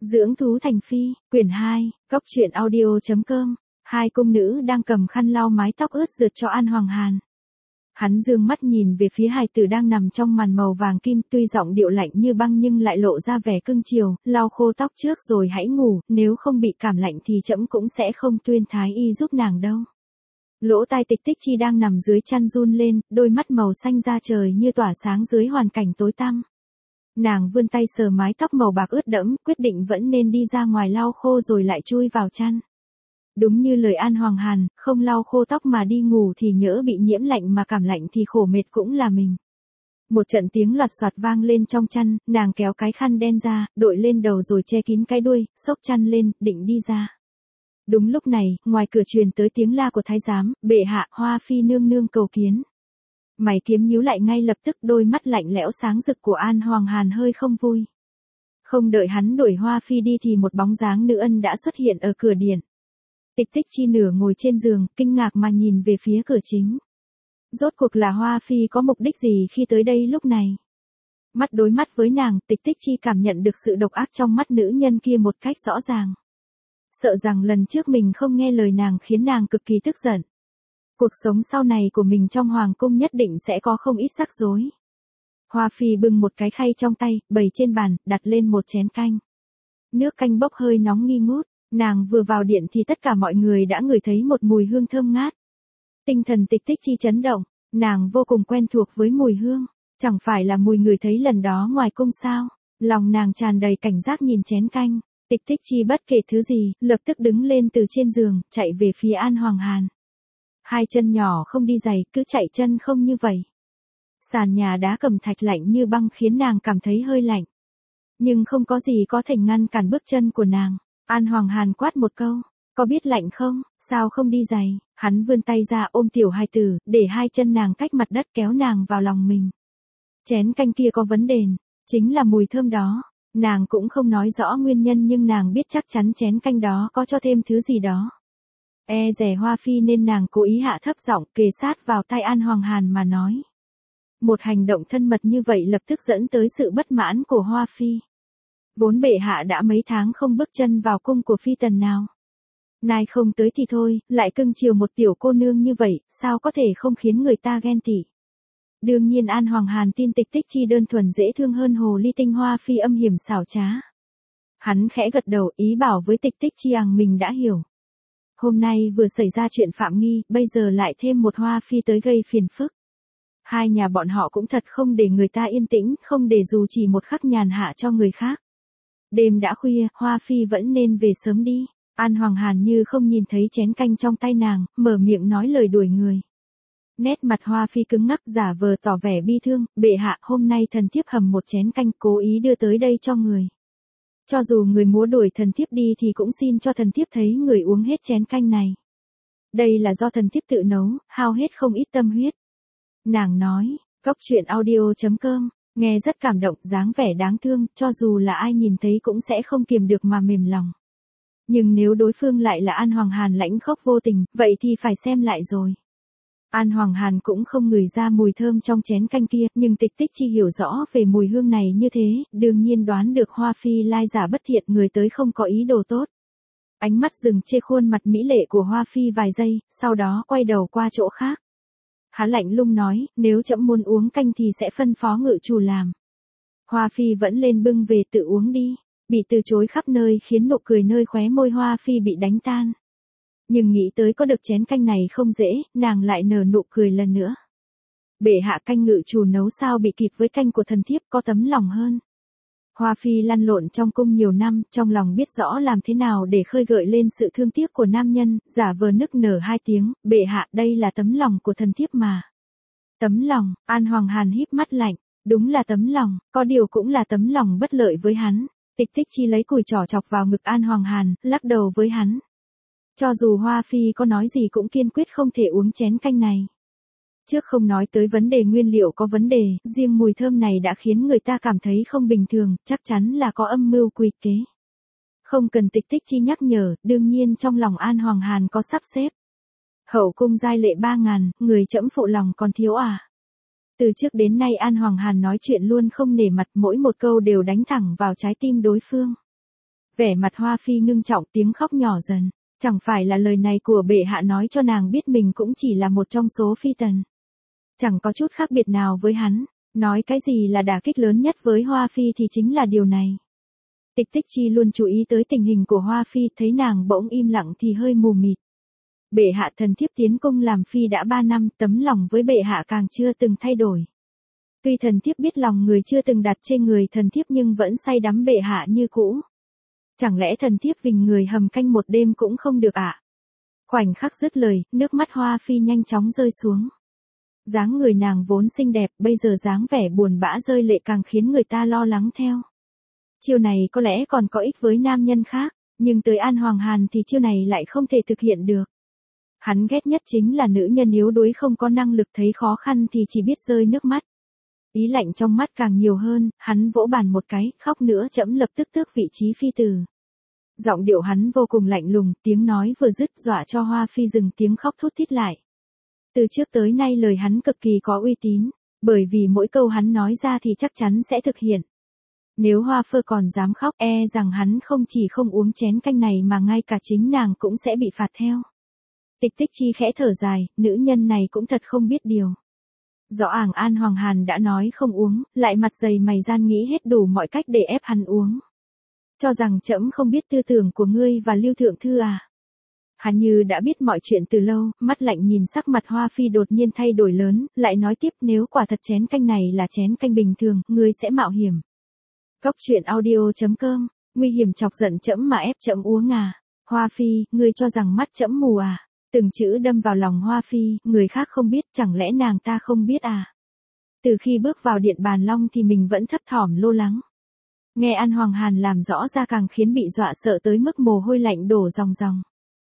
Dưỡng thú thành phi, quyển 2, Cốc truyện audio.com. Hai cung nữ đang cầm khăn lau mái tóc ướt rượt cho An Hoàng Hàn. Hắn dương mắt nhìn về phía hài tử đang nằm trong màn màu vàng kim, tuy giọng điệu lạnh như băng nhưng lại lộ ra vẻ cưng chiều, lau khô tóc trước rồi hãy ngủ, nếu không bị cảm lạnh thì trẫm cũng sẽ không tuyên thái y giúp nàng đâu. Lỗ tai Tịch Tích Chi đang nằm dưới chăn run lên, đôi mắt màu xanh da trời như tỏa sáng dưới hoàn cảnh tối tăm. Nàng vươn tay sờ mái tóc màu bạc ướt đẫm, quyết định vẫn nên đi ra ngoài lau khô rồi lại chui vào chăn. Đúng như lời An Hoàng Hàn, không lau khô tóc mà đi ngủ thì nhỡ bị nhiễm lạnh mà cảm lạnh thì khổ mệt cũng là mình. Một trận tiếng loạt soạt vang lên trong chăn, nàng kéo cái khăn đen ra, đội lên đầu rồi che kín cái đuôi, xốc chăn lên, định đi ra. Đúng lúc này, ngoài cửa truyền tới tiếng la của thái giám, bệ hạ, Hoa Phi nương nương cầu kiến. Mày kiếm nhíu lại ngay lập tức, đôi mắt lạnh lẽo sáng rực của An Hoàng Hàn hơi không vui. Không đợi hắn đuổi Hoa Phi đi thì một bóng dáng nữ ân đã xuất hiện ở cửa điện. Tịch Tích Chi nửa ngồi trên giường, kinh ngạc mà nhìn về phía cửa chính. Rốt cuộc là Hoa Phi có mục đích gì khi tới đây lúc này? Mắt đối mắt với nàng, Tịch Tích Chi cảm nhận được sự độc ác trong mắt nữ nhân kia một cách rõ ràng. Sợ rằng lần trước mình không nghe lời nàng khiến nàng cực kỳ tức giận. Cuộc sống sau này của mình trong hoàng cung nhất định sẽ có không ít rắc rối. Hoa Phi bưng một cái khay trong tay, bày trên bàn, đặt lên một chén canh. Nước canh bốc hơi nóng nghi ngút, nàng vừa vào điện thì tất cả mọi người đã ngửi thấy một mùi hương thơm ngát. Tinh thần Tịch Tích Chi chấn động, nàng vô cùng quen thuộc với mùi hương, chẳng phải là mùi người thấy lần đó ngoài cung sao? Lòng nàng tràn đầy cảnh giác nhìn chén canh. Tịch Tích Chi bất kể thứ gì, lập tức đứng lên từ trên giường, chạy về phía An Hoàng Hàn. Hai chân nhỏ không đi giày, cứ chạy chân không như vậy. Sàn nhà đá cẩm thạch lạnh như băng khiến nàng cảm thấy hơi lạnh. Nhưng không có gì có thể ngăn cản bước chân của nàng. An Hoàng Hàn quát một câu, có biết lạnh không, sao không đi giày? Hắn vươn tay ra ôm tiểu hài tử, để hai chân nàng cách mặt đất kéo nàng vào lòng mình. Chén canh kia có vấn đề, chính là mùi thơm đó. Nàng cũng không nói rõ nguyên nhân nhưng nàng biết chắc chắn chén canh đó có cho thêm thứ gì đó. E dè Hoa Phi nên nàng cố ý hạ thấp giọng kề sát vào tai An Hoàng Hàn mà nói. Một hành động thân mật như vậy lập tức dẫn tới sự bất mãn của Hoa Phi. Vốn bệ hạ đã mấy tháng không bước chân vào cung của phi tần nào. Nay không tới thì thôi, lại cưng chiều một tiểu cô nương như vậy, sao có thể không khiến người ta ghen tị. Đương nhiên An Hoàng Hàn tin Tịch Tích Chi đơn thuần dễ thương hơn hồ ly tinh Hoa Phi âm hiểm xảo trá. Hắn khẽ gật đầu ý bảo với Tịch Tích Chi rằng mình đã hiểu. Hôm nay vừa xảy ra chuyện Phạm Nghi, bây giờ lại thêm một Hoa Phi tới gây phiền phức. Hai nhà bọn họ cũng thật không để người ta yên tĩnh, không để dù chỉ một khắc nhàn hạ cho người khác. Đêm đã khuya, Hoa Phi vẫn nên về sớm đi. An Hoàng Hàn như không nhìn thấy chén canh trong tay nàng, mở miệng nói lời đuổi người. Nét mặt Hoa Phi cứng ngắc giả vờ tỏ vẻ bi thương, bệ hạ hôm nay thần thiếp hầm một chén canh cố ý đưa tới đây cho người. Cho dù người múa đuổi thần thiếp đi thì cũng xin cho thần thiếp thấy người uống hết chén canh này. Đây là do thần thiếp tự nấu, hao hết không ít tâm huyết. Nàng nói, Cốc truyện audio.com, nghe rất cảm động, dáng vẻ đáng thương, cho dù là ai nhìn thấy cũng sẽ không kiềm được mà mềm lòng. Nhưng nếu đối phương lại là An Hoàng Hàn lãnh khốc vô tình, vậy thì phải xem lại rồi. An Hoàng Hàn cũng không ngửi ra mùi thơm trong chén canh kia, nhưng Tịch Tích Chi hiểu rõ về mùi hương này như thế, đương nhiên đoán được Hoa Phi lai giả bất thiện, người tới không có ý đồ tốt. Ánh mắt dừng trên khuôn mặt mỹ lệ của Hoa Phi vài giây, sau đó quay đầu qua chỗ khác. Hắn lạnh lùng nói, nếu trẫm muốn uống canh thì sẽ phân phó ngự chủ làm. Hoa Phi vẫn lên bưng về tự uống đi, bị từ chối khắp nơi khiến nụ cười nơi khóe môi Hoa Phi bị đánh tan. Nhưng nghĩ tới có được chén canh này không dễ, nàng lại nở nụ cười lần nữa. Bệ hạ canh ngự chủ nấu sao bị kịp với canh của thần thiếp, có tấm lòng hơn. Hoa Phi lăn lộn trong cung nhiều năm, trong lòng biết rõ làm thế nào để khơi gợi lên sự thương tiếc của nam nhân, giả vờ nức nở hai tiếng, bệ hạ đây là tấm lòng của thần thiếp mà. Tấm lòng, An Hoàng Hàn híp mắt lạnh, đúng là tấm lòng, có điều cũng là tấm lòng bất lợi với hắn. Tịch Tích Chi lấy cùi trỏ chọc vào ngực An Hoàng Hàn, lắc đầu với hắn. Cho dù Hoa Phi có nói gì cũng kiên quyết không thể uống chén canh này. Trước không nói tới vấn đề nguyên liệu có vấn đề, riêng mùi thơm này đã khiến người ta cảm thấy không bình thường, chắc chắn là có âm mưu quỷ kế. Không cần Tịch Tích Chi nhắc nhở, đương nhiên trong lòng An Hoàng Hàn có sắp xếp. Hậu cung giai lệ 3.000, người trẫm phụ lòng còn thiếu à? Từ trước đến nay An Hoàng Hàn nói chuyện luôn không nể mặt, mỗi một câu đều đánh thẳng vào trái tim đối phương. Vẻ mặt Hoa Phi ngưng trọng, tiếng khóc nhỏ dần. Chẳng phải là lời này của bệ hạ nói cho nàng biết mình cũng chỉ là một trong số phi tần. Chẳng có chút khác biệt nào với hắn. Nói cái gì là đả kích lớn nhất với Hoa Phi thì chính là điều này. Tịch Tích Chi luôn chú ý tới tình hình của Hoa Phi, thấy nàng bỗng im lặng thì hơi mù mịt. Bệ hạ, thần thiếp tiến cung làm phi đã 3 năm, tấm lòng với bệ hạ càng chưa từng thay đổi. Tuy thần thiếp biết lòng người chưa từng đặt trên người thần thiếp nhưng vẫn say đắm bệ hạ như cũ. Chẳng lẽ thần thiếp vinh người hầm canh một đêm cũng không được ạ? Khoảnh khắc dứt lời, nước mắt Hoa Phi nhanh chóng rơi xuống. Dáng người nàng vốn xinh đẹp, bây giờ dáng vẻ buồn bã rơi lệ càng khiến người ta lo lắng theo. Chiêu này có lẽ còn có ích với nam nhân khác, nhưng tới An Hoàng Hàn thì chiêu này lại không thể thực hiện được. Hắn ghét nhất chính là nữ nhân yếu đuối không có năng lực, thấy khó khăn thì chỉ biết rơi nước mắt. Ý lạnh trong mắt càng nhiều hơn, hắn vỗ bàn một cái, khóc nữa trẫm lập tức tước vị trí phi tử. Giọng điệu hắn vô cùng lạnh lùng, tiếng nói vừa dứt dọa cho Hoa Phi dừng tiếng khóc thút thít lại. Từ trước tới nay lời hắn cực kỳ có uy tín, bởi vì mỗi câu hắn nói ra thì chắc chắn sẽ thực hiện. Nếu Hoa Phơ còn dám khóc, e rằng hắn không chỉ không uống chén canh này mà ngay cả chính nàng cũng sẽ bị phạt theo. Tịch Tích Chi khẽ thở dài, nữ nhân này cũng thật không biết điều. Rõ ràng An Hoàng Hàn đã nói không uống, lại mặt dày mày gian nghĩ hết đủ mọi cách để ép hắn uống. Cho rằng trẫm không biết tư tưởng của ngươi và Lưu Thượng Thư à? Hắn như đã biết mọi chuyện từ lâu, mắt lạnh nhìn sắc mặt Hoa Phi đột nhiên thay đổi lớn, lại nói tiếp, nếu quả thật chén canh này là chén canh bình thường, ngươi sẽ mạo hiểm. Cốc truyện audio.com, nguy hiểm chọc giận trẫm mà ép trẫm uống à? Hoa Phi, ngươi cho rằng mắt trẫm mù à? Từng chữ đâm vào lòng Hoa Phi, người khác không biết, chẳng lẽ nàng ta không biết à? Từ khi bước vào điện bàn long thì mình vẫn thấp thỏm lo lắng. Nghe An Hoàng Hàn làm rõ ra càng khiến bị dọa sợ tới mức mồ hôi lạnh đổ ròng ròng.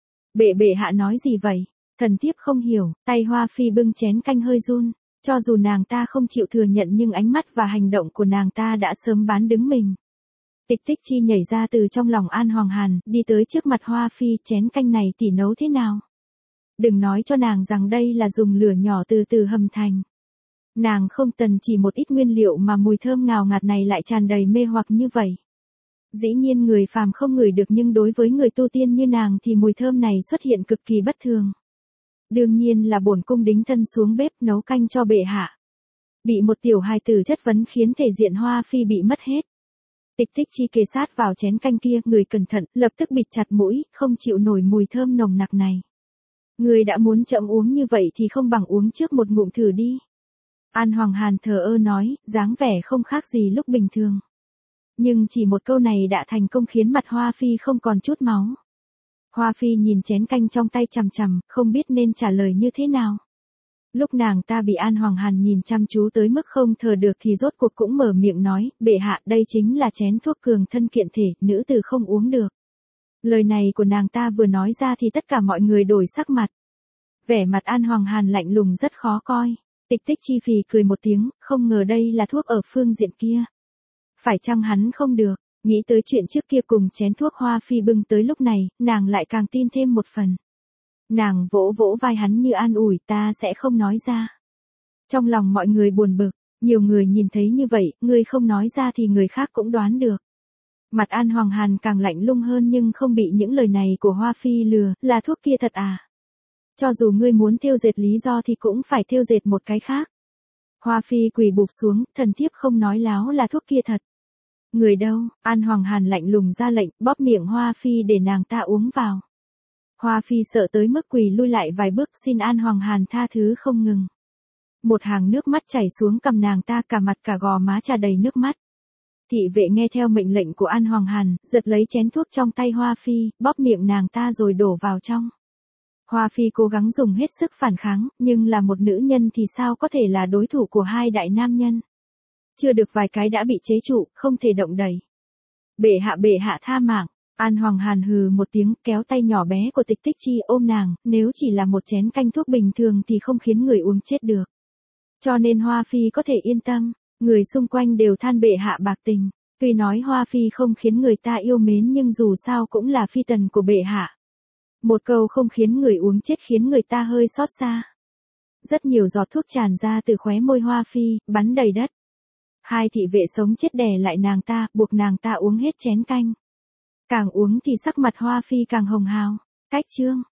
Bệ hạ nói gì vậy? Thần thiếp không hiểu, tay Hoa Phi bưng chén canh hơi run. Cho dù nàng ta không chịu thừa nhận nhưng ánh mắt và hành động của nàng ta đã sớm bán đứng mình. Tịch Tích Chi nhảy ra từ trong lòng An Hoàng Hàn, đi tới trước mặt Hoa Phi, chén canh này tỷ nấu thế nào? Đừng nói cho nàng rằng đây là dùng lửa nhỏ từ từ hầm thành. Nàng không tần chỉ một ít nguyên liệu mà mùi thơm ngào ngạt này lại tràn đầy mê hoặc như vậy. Dĩ nhiên người phàm không ngửi được nhưng đối với người tu tiên như nàng thì mùi thơm này xuất hiện cực kỳ bất thường. Đương nhiên là bổn cung đính thân xuống bếp nấu canh cho bệ hạ. Bị một tiểu hài tử chất vấn khiến thể diện Hoa Phi bị mất hết. Tịch Tích Chi kề sát vào chén canh kia, người cẩn thận, lập tức bịt chặt mũi, không chịu nổi mùi thơm nồng nặc này. Người đã muốn chậm uống như vậy thì không bằng uống trước một ngụm thử đi. An Hoàng Hàn thờ ơ nói, dáng vẻ không khác gì lúc bình thường. Nhưng chỉ một câu này đã thành công khiến mặt Hoa Phi không còn chút máu. Hoa Phi nhìn chén canh trong tay chằm chằm, không biết nên trả lời như thế nào. Lúc nàng ta bị An Hoàng Hàn nhìn chăm chú tới mức không thở được thì rốt cuộc cũng mở miệng nói, bệ hạ, đây chính là chén thuốc cường thân kiện thể, nữ tử không uống được. Lời này của nàng ta vừa nói ra thì tất cả mọi người đổi sắc mặt. Vẻ mặt An Hoàng Hàn lạnh lùng rất khó coi. Tịch Tích Chi phì cười một tiếng, không ngờ đây là thuốc ở phương diện kia. Phải chăng hắn không được, nghĩ tới chuyện trước kia cùng chén thuốc Hoa Phi bưng tới lúc này, nàng lại càng tin thêm một phần. Nàng vỗ vỗ vai hắn như an ủi, ta sẽ không nói ra. Trong lòng mọi người buồn bực, nhiều người nhìn thấy như vậy, ngươi không nói ra thì người khác cũng đoán được. Mặt An Hoàng Hàn càng lạnh lùng hơn nhưng không bị những lời này của Hoa Phi lừa, là thuốc kia thật à? Cho dù ngươi muốn thêu dệt lý do thì cũng phải thêu dệt một cái khác. Hoa Phi quỳ bụp xuống, thần thiếp không nói láo là thuốc kia thật. Người đâu? An Hoàng Hàn lạnh lùng ra lệnh, bóp miệng Hoa Phi để nàng ta uống vào. Hoa Phi sợ tới mức quỳ lui lại vài bước, xin An Hoàng Hàn tha thứ không ngừng. Một hàng nước mắt chảy xuống cằm nàng ta, cả mặt cả gò má trà đầy nước mắt. Thị vệ nghe theo mệnh lệnh của An Hoàng Hàn, giật lấy chén thuốc trong tay Hoa Phi, bóp miệng nàng ta rồi đổ vào trong. Hoa Phi cố gắng dùng hết sức phản kháng, nhưng là một nữ nhân thì sao có thể là đối thủ của hai đại nam nhân. Chưa được vài cái đã bị chế trụ, không thể động đậy. Bệ hạ tha mạng. An Hoàng Hàn hừ một tiếng, kéo tay nhỏ bé của Tịch Tích Chi ôm nàng, nếu chỉ là một chén canh thuốc bình thường thì không khiến người uống chết được. Cho nên Hoa Phi có thể yên tâm, người xung quanh đều than bệ hạ bạc tình. Tuy nói Hoa Phi không khiến người ta yêu mến nhưng dù sao cũng là phi tần của bệ hạ. Một câu không khiến người uống chết khiến người ta hơi xót xa. Rất nhiều giọt thuốc tràn ra từ khóe môi Hoa Phi, bắn đầy đất. Hai thị vệ sống chết đè lại nàng ta, buộc nàng ta uống hết chén canh. Càng uống thì sắc mặt Hoa Phi càng hồng hào. Cách chương